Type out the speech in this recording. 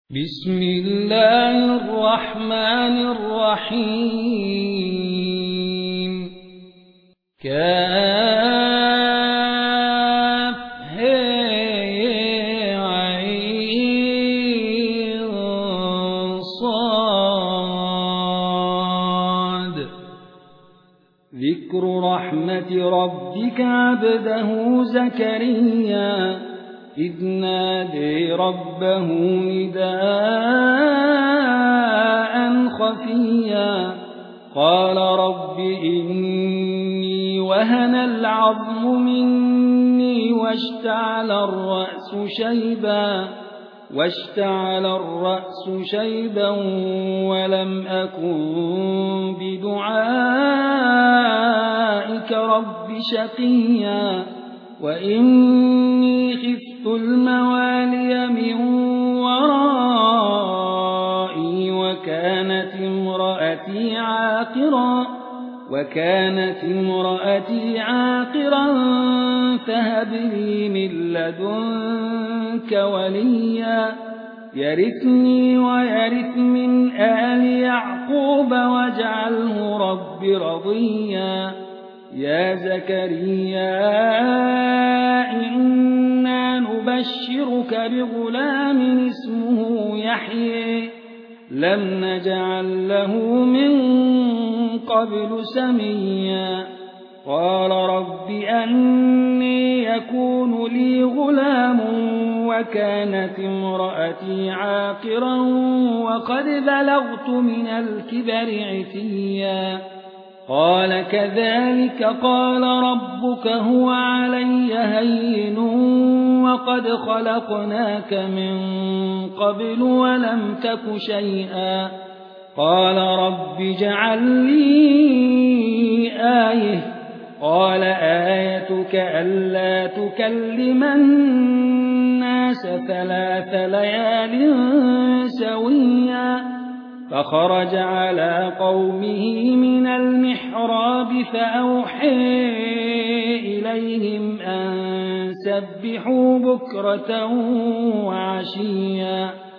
بسم الله الرحمن الرحيم عين صاد ذكر رحمة ربك عبده زكريا إذ نادي ربه نداء خفيا قال رب إني وهن العظم مني واشتعل الرأس شيبا ولم أكن بدعائك رب شقيا وإني خفت الموالي من ورائي وكانت امرأتي عاقرا فهب لي من لدنك وليا يرثني ويرث من آل يعقوب واجعله رب رضيا يا زكريا إنا نبشرك بغلام اسمه يحيى لم نجعل له من قبل سميا قال رب أني يكون لي غلام وكانت امرأتي عاقرا وقد بلغت من الكبر عتيا قال كذلك قال ربك هو علي هين وقد خلقناك من قبل ولم تك شيئا قال رب اجعل لي آية قال آيتك ألا تكلم الناس 3 ليال سويا فخرج على قومه من المحراب فأوحى إليهم أن سبحوا بكرة وعشيا